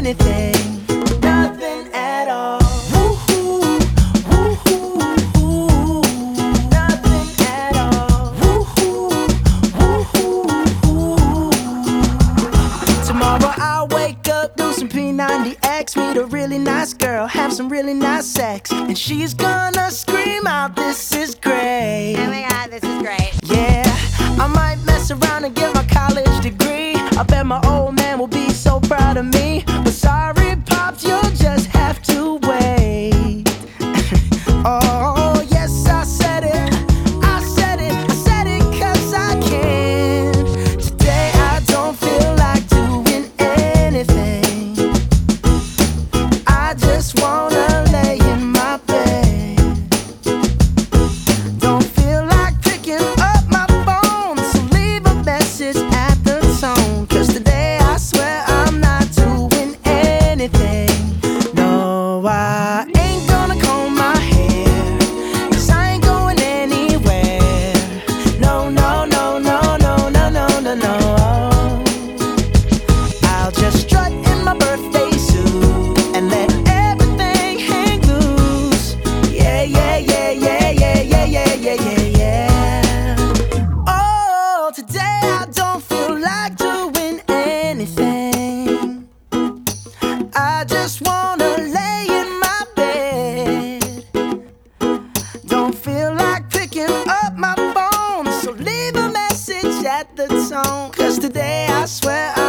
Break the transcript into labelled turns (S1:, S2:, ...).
S1: anything. Nothing at all. Woo-hoo, woo-hoo, woo-hoo. Nothing at all. Woo-hoo, woo-hoo, woo-hoo. Tomorrow I'll wake up, do some P90X, meet a really nice girl, have some really nice sex, and she's gonna scream out, "This is great."
S2: Oh my God, this is great.
S1: Yeah, I might mess around and get my college degree. I bet my old man will be so proud of me. But sorry, Pops, you'll just have to wait. Oh, yes, I said it. I said it. I said it 'cause I can. Today I don't feel like doing anything. I just wanna lay in my bed. Don't feel like picking up my phone, so leave a message at the tone. 'Cause today I swear I'm not doing anything. No, I ain't gonna comb my hair, 'cause I ain't going anywhere. No, no, no, no, no, no, no, no, no. I'll just strut in my birthday suit and let everything hang loose. Yeah, yeah, yeah, yeah, yeah, yeah, yeah, yeah, yeah, yeah. Oh, today I don't feel like doing anything. I just wanna lay in my bed. Don't feel like picking up my phone, so leave a message at the tone. 'Cause today I swear